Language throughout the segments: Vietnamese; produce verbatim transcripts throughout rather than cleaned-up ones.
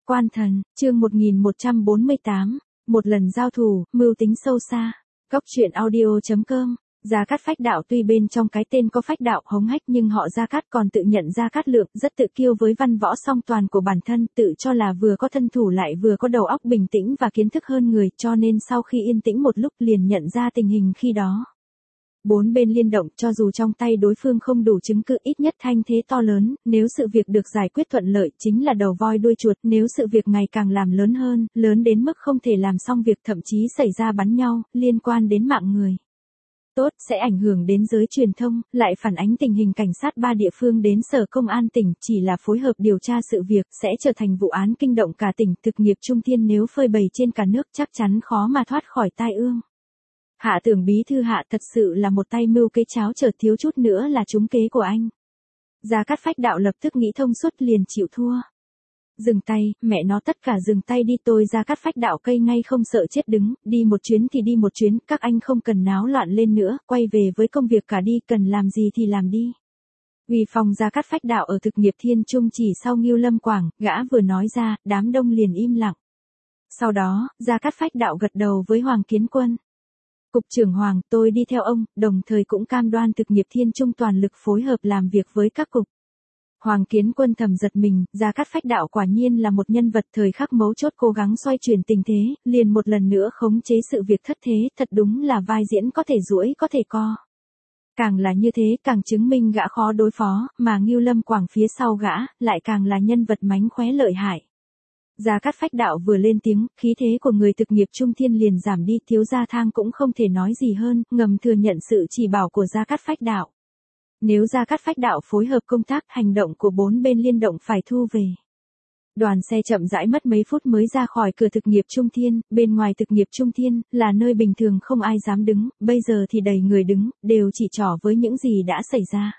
Quan thần, chương một nghìn một trăm bốn mươi tám, một lần giao thủ, mưu tính sâu xa. Góc truyện audio chấm com. Gia Cát Phách Đạo tuy bên trong cái tên có phách đạo hống hách nhưng họ Gia Cát còn tự nhận Gia Cát Lượng rất tự kiêu với văn võ song toàn của bản thân, tự cho là vừa có thân thủ lại vừa có đầu óc bình tĩnh và kiến thức hơn người, cho nên sau khi yên tĩnh một lúc liền nhận ra tình hình khi đó. Bốn bên liên động, cho dù trong tay đối phương không đủ chứng cứ, ít nhất thanh thế to lớn, nếu sự việc được giải quyết thuận lợi chính là đầu voi đuôi chuột, nếu sự việc ngày càng làm lớn hơn, lớn đến mức không thể làm xong việc, thậm chí xảy ra bắn nhau, liên quan đến mạng người. Tốt, sẽ ảnh hưởng đến giới truyền thông, lại phản ánh tình hình cảnh sát ba địa phương đến sở công an tỉnh, chỉ là phối hợp điều tra sự việc, sẽ trở thành vụ án kinh động cả tỉnh. Thực nghiệp Trung Thiên nếu phơi bày trên cả nước chắc chắn khó mà thoát khỏi tai ương. Hạ Tưởng bí thư Hạ thật sự là một tay mưu kế cháo trở, thiếu chút nữa là trúng kế của anh. Gia Cát Phách Đạo lập tức nghĩ thông suốt, liền chịu thua. Dừng tay, mẹ nó tất cả dừng tay đi, tôi Gia Cát Phách Đạo cây ngay không sợ chết đứng, đi một chuyến thì đi một chuyến, các anh không cần náo loạn lên nữa, quay về với công việc cả đi, cần làm gì thì làm đi. Uy phong Gia Cát Phách Đạo ở thực nghiệp Thiên Trung chỉ sau Ngưu Lâm Quảng, gã vừa nói ra, đám đông liền im lặng. Sau đó, Gia Cát Phách Đạo gật đầu với Hoàng Kiến Quân. Cục trưởng Hoàng, tôi đi theo ông, đồng thời cũng cam đoan thực nghiệp Thiên Trung toàn lực phối hợp làm việc với các cục. Hoàng Kiến Quân thầm giật mình, Gia Cát Phách Đạo quả nhiên là một nhân vật thời khắc mấu chốt cố gắng xoay chuyển tình thế, liền một lần nữa khống chế sự việc thất thế, thật đúng là vai diễn có thể duỗi có thể co. Càng là như thế càng chứng minh gã khó đối phó, mà Ngưu Lâm Quảng phía sau gã, lại càng là nhân vật mánh khóe lợi hại. Gia Cát Phách Đạo vừa lên tiếng, khí thế của người thực nghiệp Trung Thiên liền giảm đi, thiếu gia Thang cũng không thể nói gì hơn, ngầm thừa nhận sự chỉ bảo của Gia Cát Phách Đạo. Nếu Gia Cát Phách Đạo phối hợp công tác, hành động của bốn bên liên động phải thu về. Đoàn xe chậm rãi mất mấy phút mới ra khỏi cửa thực nghiệp Trung Thiên, bên ngoài thực nghiệp Trung Thiên, là nơi bình thường không ai dám đứng, bây giờ thì đầy người đứng, đều chỉ trỏ với những gì đã xảy ra.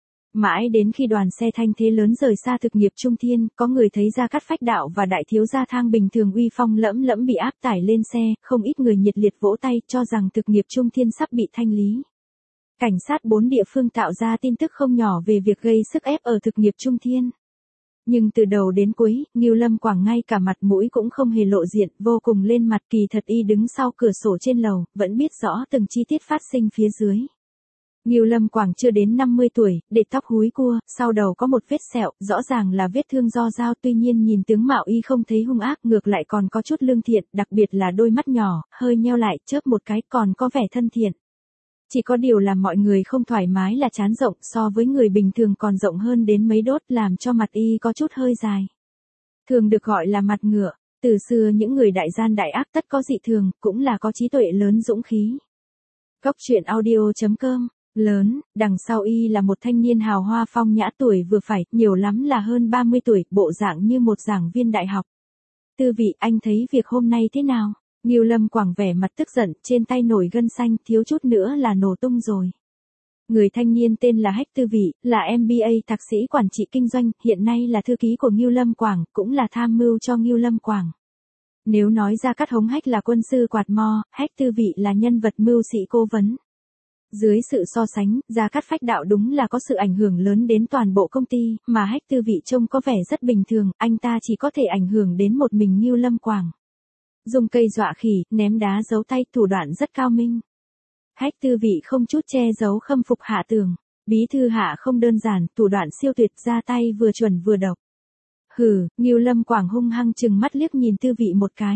Mãi đến khi đoàn xe thanh thế lớn rời xa thực nghiệp Trung Thiên, có người thấy Gia Cát Phách Đạo và đại thiếu gia Thang bình thường uy phong lẫm lẫm bị áp tải lên xe, không ít người nhiệt liệt vỗ tay cho rằng thực nghiệp Trung Thiên sắp bị thanh lý. Cảnh sát bốn địa phương tạo ra tin tức không nhỏ về việc gây sức ép ở thực nghiệp Trung Thiên. Nhưng từ đầu đến cuối, Ngưu Lâm Quảng ngay cả mặt mũi cũng không hề lộ diện, vô cùng lên mặt, kỳ thật y đứng sau cửa sổ trên lầu, vẫn biết rõ từng chi tiết phát sinh phía dưới. Ngưu Lâm Quảng chưa đến năm mươi tuổi, để tóc húi cua, sau đầu có một vết sẹo, rõ ràng là vết thương do dao, tuy nhiên nhìn tướng mạo y không thấy hung ác, ngược lại còn có chút lương thiện, đặc biệt là đôi mắt nhỏ, hơi nheo lại, chớp một cái, còn có vẻ thân thiện. Chỉ có điều làm mọi người không thoải mái là trán rộng, so với người bình thường còn rộng hơn đến mấy đốt, làm cho mặt y có chút hơi dài. Thường được gọi là mặt ngựa, từ xưa những người đại gian đại ác tất có dị thường, cũng là có trí tuệ lớn dũng khí. Góc truyện audio chấm com. Lớn, đằng sau y là một thanh niên hào hoa phong nhã, tuổi vừa phải, nhiều lắm là hơn ba mươi tuổi, bộ dạng như một giảng viên đại học. Tư vị, anh thấy việc hôm nay thế nào? Ngưu Lâm Quảng vẻ mặt tức giận, trên tay nổi gân xanh, thiếu chút nữa là nổ tung rồi. Người thanh niên tên là Hách Tư Vị, là em bê a thạc sĩ quản trị kinh doanh, hiện nay là thư ký của Ngưu Lâm Quảng, cũng là tham mưu cho Ngưu Lâm Quảng. Nếu nói Gia Cát Hống Hách là quân sư quạt mo, Hách Tư Vị là nhân vật mưu sĩ cố vấn. Dưới sự so sánh, Gia Cát Phách Đạo đúng là có sự ảnh hưởng lớn đến toàn bộ công ty, mà Hách Tư Vị trông có vẻ rất bình thường, anh ta chỉ có thể ảnh hưởng đến một mình Ngưu Lâm Quảng. Dùng cây dọa khỉ, ném đá giấu tay, thủ đoạn rất cao minh. Hách Tư Vị không chút che giấu khâm phục Hạ Tưởng, bí thư Hạ không đơn giản, thủ đoạn siêu tuyệt, ra tay vừa chuẩn vừa độc. Hừ, Ngưu Lâm Quảng hung hăng chừng mắt liếc nhìn Tư Vị một cái.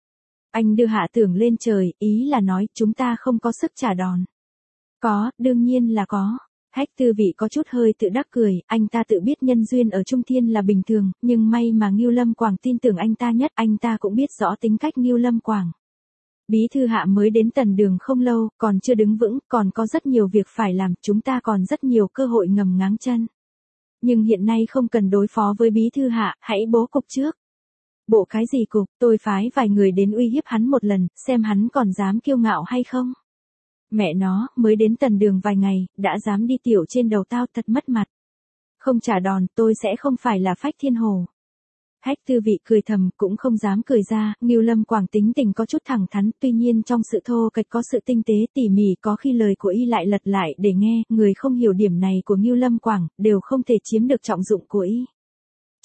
Anh đưa Hạ Tưởng lên trời, ý là nói chúng ta không có sức trả đòn. Có, đương nhiên là có. Hách Tư Vị có chút hơi tự đắc cười, anh ta tự biết nhân duyên ở Trung Thiên là bình thường, nhưng may mà Ngưu Lâm Quảng tin tưởng anh ta nhất, anh ta cũng biết rõ tính cách Ngưu Lâm Quảng. Bí thư Hạ mới đến Tần Đường không lâu, còn chưa đứng vững, còn có rất nhiều việc phải làm, chúng ta còn rất nhiều cơ hội ngầm ngáng chân. Nhưng hiện nay không cần đối phó với Bí thư Hạ, hãy bố cục trước. Bộ cái gì cục, tôi phái vài người đến uy hiếp hắn một lần, xem hắn còn dám kiêu ngạo hay không. Mẹ nó, mới đến Tần Đường vài ngày, đã dám đi tiểu trên đầu tao, thật mất mặt. Không trả đòn, tôi sẽ không phải là Phách Thiên Hồ. Hách Tư Vị cười thầm, cũng không dám cười ra, Ngưu Lâm Quảng tính tình có chút thẳng thắn, tuy nhiên trong sự thô kệch có sự tinh tế tỉ mỉ, có khi lời của y lại lật lại để nghe, người không hiểu điểm này của Ngưu Lâm Quảng, đều không thể chiếm được trọng dụng của y.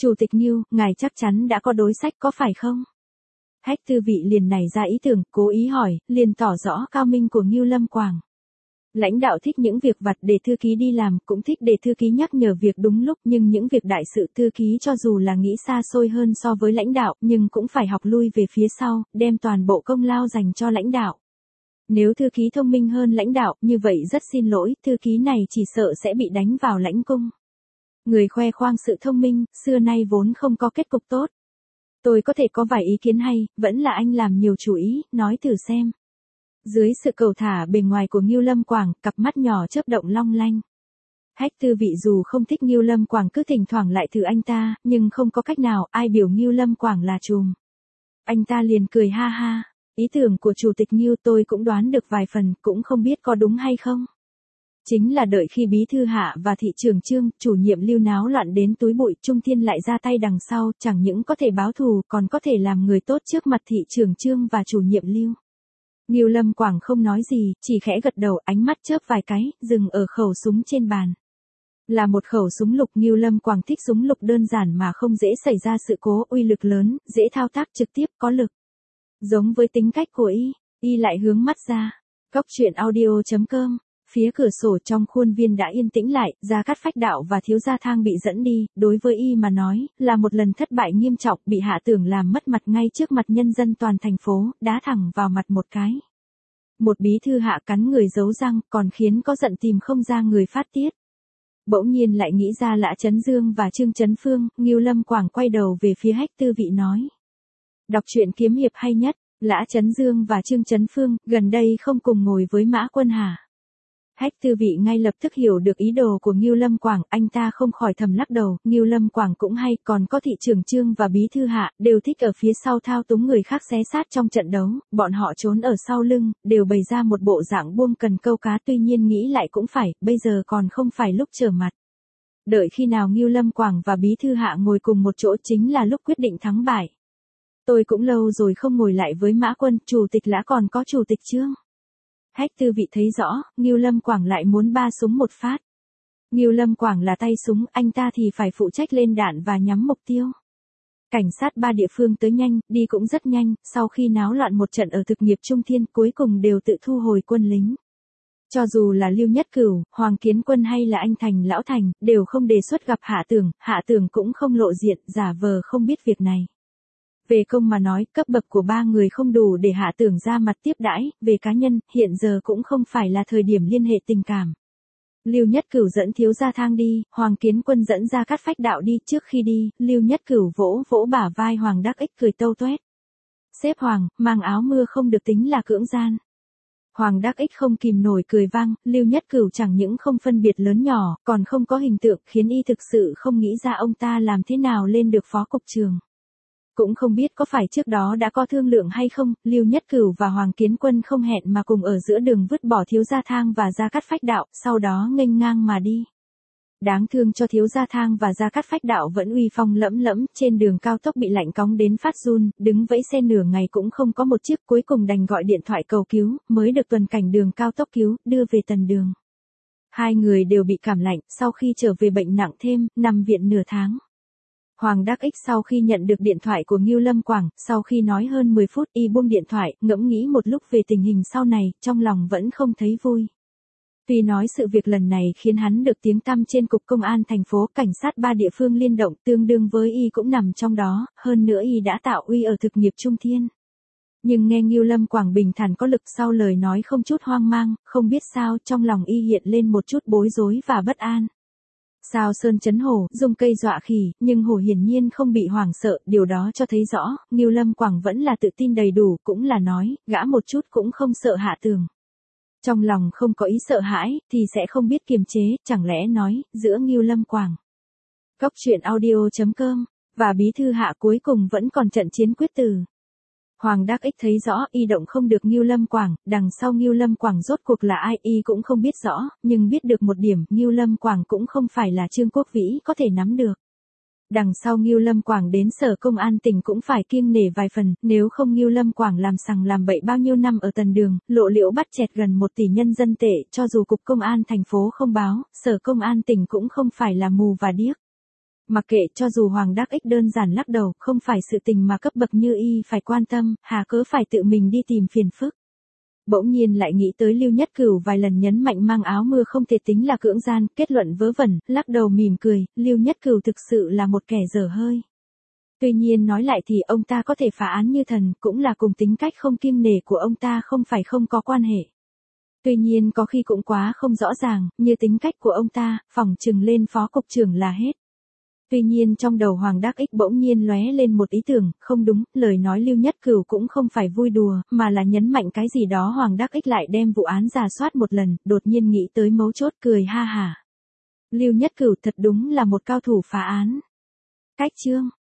Chủ tịch Ngưu, ngài chắc chắn đã có đối sách có phải không? Hách Tư Vị liền nảy ra ý tưởng, cố ý hỏi, liền tỏ rõ cao minh của Ngưu Lâm Quảng. Lãnh đạo thích những việc vặt để thư ký đi làm, cũng thích để thư ký nhắc nhở việc đúng lúc, nhưng những việc đại sự thư ký cho dù là nghĩ xa xôi hơn so với lãnh đạo, nhưng cũng phải học lui về phía sau, đem toàn bộ công lao dành cho lãnh đạo. Nếu thư ký thông minh hơn lãnh đạo, như vậy rất xin lỗi, thư ký này chỉ sợ sẽ bị đánh vào lãnh cung. Người khoe khoang sự thông minh, xưa nay vốn không có kết cục tốt. Tôi có thể có vài ý kiến hay, vẫn là anh làm nhiều chủ ý, nói thử xem. Dưới sự cầu thả bề ngoài của Ngưu Lâm Quảng, cặp mắt nhỏ chớp động long lanh. Hách Tư Vị dù không thích Ngưu Lâm Quảng cứ thỉnh thoảng lại thử anh ta, nhưng không có cách nào, ai biểu Ngưu Lâm Quảng là trùm. Anh ta liền cười ha ha, ý tưởng của Chủ tịch Ngưu tôi cũng đoán được vài phần, cũng không biết có đúng hay không. Chính là đợi khi bí thư Hạ và thị trưởng Trương, chủ nhiệm Lưu náo loạn đến túi bụi, Trung Thiên lại ra tay đằng sau, chẳng những có thể báo thù, còn có thể làm người tốt trước mặt thị trưởng Trương và chủ nhiệm Lưu. Ngưu Lâm Quảng không nói gì, chỉ khẽ gật đầu, ánh mắt chớp vài cái, dừng ở khẩu súng trên bàn. Là một khẩu súng lục, Ngưu Lâm Quảng thích súng lục đơn giản mà không dễ xảy ra sự cố, uy lực lớn, dễ thao tác trực tiếp, có lực. Giống với tính cách của y, y lại hướng mắt ra. Góc truyện audio chấm com. Phía cửa sổ trong khuôn viên đã yên tĩnh lại, Gia Cát Phách Đạo và Thiếu Gia Thang bị dẫn đi, đối với y mà nói, là một lần thất bại nghiêm trọng, bị Hạ Tưởng làm mất mặt ngay trước mặt nhân dân toàn thành phố, đá thẳng vào mặt một cái. Một bí thư Hạ cắn người giấu răng, còn khiến có giận tìm không ra người phát tiết. Bỗng nhiên lại nghĩ ra Lã Chấn Dương và Trương Chấn Phương, Ngưu Lâm Quảng quay đầu về phía Hách Tư Vị nói. Đọc truyện kiếm hiệp hay nhất, Lã Chấn Dương và Trương Chấn Phương, gần đây không cùng ngồi với Mã Quân hả? Hách Tư Vị ngay lập tức hiểu được ý đồ của Ngưu Lâm Quảng, anh ta không khỏi thầm lắc đầu, Ngưu Lâm Quảng cũng hay, còn có thị trưởng Trương và bí thư Hạ, đều thích ở phía sau thao túng người khác xé sát trong trận đấu, bọn họ trốn ở sau lưng, đều bày ra một bộ dạng buông cần câu cá, tuy nhiên nghĩ lại cũng phải, bây giờ còn không phải lúc trở mặt. Đợi khi nào Ngưu Lâm Quảng và bí thư Hạ ngồi cùng một chỗ chính là lúc quyết định thắng bại. Tôi cũng lâu rồi không ngồi lại với Mã Quân, chủ tịch Lã còn có chủ tịch Trương. Hách Tư Vị thấy rõ, Ngưu Lâm Quảng lại muốn ba súng một phát. Ngưu Lâm Quảng là tay súng, anh ta thì phải phụ trách lên đạn và nhắm mục tiêu. Cảnh sát ba địa phương tới nhanh, đi cũng rất nhanh, sau khi náo loạn một trận ở thực nghiệp Trung Thiên, cuối cùng đều tự thu hồi quân lính. Cho dù là Lưu Nhất Cửu, Hoàng Kiến Quân hay là anh Thành Lão Thành, đều không đề xuất gặp Hạ Tưởng, Hạ Tưởng cũng không lộ diện, giả vờ không biết việc này. Về công mà nói, cấp bậc của ba người không đủ để Hạ Tưởng ra mặt tiếp đãi, về cá nhân, hiện giờ cũng không phải là thời điểm liên hệ tình cảm. Lưu Nhất Cửu dẫn Thiếu Gia Thang đi, Hoàng Kiến Quân dẫn Gia Cát Phách Đạo đi, trước khi đi, Lưu Nhất Cửu vỗ vỗ bả vai Hoàng Đắc Ích cười tâu toét. Sếp Hoàng, mang áo mưa không được tính là cưỡng gian. Hoàng Đắc Ích không kìm nổi cười vang, Lưu Nhất Cửu chẳng những không phân biệt lớn nhỏ, còn không có hình tượng, khiến y thực sự không nghĩ ra ông ta làm thế nào lên được phó cục trưởng. Cũng không biết có phải trước đó đã có thương lượng hay không, Lưu Nhất Cửu và Hoàng Kiến Quân không hẹn mà cùng ở giữa đường vứt bỏ Thiếu Gia Thang và Gia Cát Phách Đạo, sau đó nghênh ngang mà đi. Đáng thương cho Thiếu Gia Thang và Gia Cát Phách Đạo vẫn uy phong lẫm lẫm, trên đường cao tốc bị lạnh cóng đến phát run, đứng vẫy xe nửa ngày cũng không có một chiếc, cuối cùng đành gọi điện thoại cầu cứu, mới được tuần cảnh đường cao tốc cứu, đưa về tần đường. Hai người đều bị cảm lạnh, sau khi trở về bệnh nặng thêm, nằm viện nửa tháng. Hoàng Đắc Ích sau khi nhận được điện thoại của Ngưu Lâm Quảng, sau khi nói hơn mười phút y buông điện thoại, ngẫm nghĩ một lúc về tình hình sau này, trong lòng vẫn không thấy vui. Tuy nói sự việc lần này khiến hắn được tiếng tăm trên cục công an thành phố, cảnh sát ba địa phương liên động, tương đương với y cũng nằm trong đó, hơn nữa y đã tạo uy ở thực nghiệp Trung Thiên. Nhưng nghe Ngưu Lâm Quảng bình thản có lực, sau lời nói không chút hoang mang, không biết sao, trong lòng y hiện lên một chút bối rối và bất an. Sao Sơn chấn hổ, dùng cây dọa khỉ, nhưng hổ hiển nhiên không bị hoảng sợ, điều đó cho thấy rõ, Ngưu Lâm Quảng vẫn là tự tin đầy đủ, cũng là nói, gã một chút cũng không sợ Hạ Tưởng. Trong lòng không có ý sợ hãi, thì sẽ không biết kiềm chế, chẳng lẽ nói, giữa Ngưu Lâm Quảng, Góc truyện audio chấm com, và bí thư Hạ cuối cùng vẫn còn trận chiến quyết tử. Hoàng Đắc Ích thấy rõ y động không được Ngưu Lâm Quảng, đằng sau Ngưu Lâm Quảng rốt cuộc là ai y cũng không biết rõ, nhưng biết được một điểm, Ngưu Lâm Quảng cũng không phải là Trương Quốc Vĩ có thể nắm được. Đằng sau Ngưu Lâm Quảng đến sở công an tỉnh cũng phải kiêng nể vài phần, nếu không Ngưu Lâm Quảng làm sằng làm bậy bao nhiêu năm ở tần đường, lộ liễu bắt chẹt gần một tỷ nhân dân tệ, cho dù cục công an thành phố không báo, sở công an tỉnh cũng không phải là mù và điếc. Mặc kệ, cho dù Hoàng Đắc Ích đơn giản lắc đầu, không phải sự tình mà cấp bậc như y phải quan tâm, hà cớ phải tự mình đi tìm phiền phức. Bỗng nhiên lại nghĩ tới Lưu Nhất Cửu vài lần nhấn mạnh mang áo mưa không thể tính là cưỡng gian, kết luận vớ vẩn, lắc đầu mỉm cười, Lưu Nhất Cửu thực sự là một kẻ dở hơi. Tuy nhiên nói lại thì ông ta có thể phá án như thần, cũng là cùng tính cách không kiêng nể của ông ta không phải không có quan hệ. Tuy nhiên có khi cũng quá không rõ ràng, như tính cách của ông ta, phỏng chừng lên phó cục trưởng là hết. Tuy nhiên trong đầu Hoàng Đắc Ích bỗng nhiên lóe lên một ý tưởng, không đúng, lời nói Lưu Nhất Cửu cũng không phải vui đùa, mà là nhấn mạnh cái gì đó. Hoàng Đắc Ích lại đem vụ án rà soát một lần, đột nhiên nghĩ tới mấu chốt, cười ha hả. Lưu Nhất Cửu thật đúng là một cao thủ phá án. Cách chương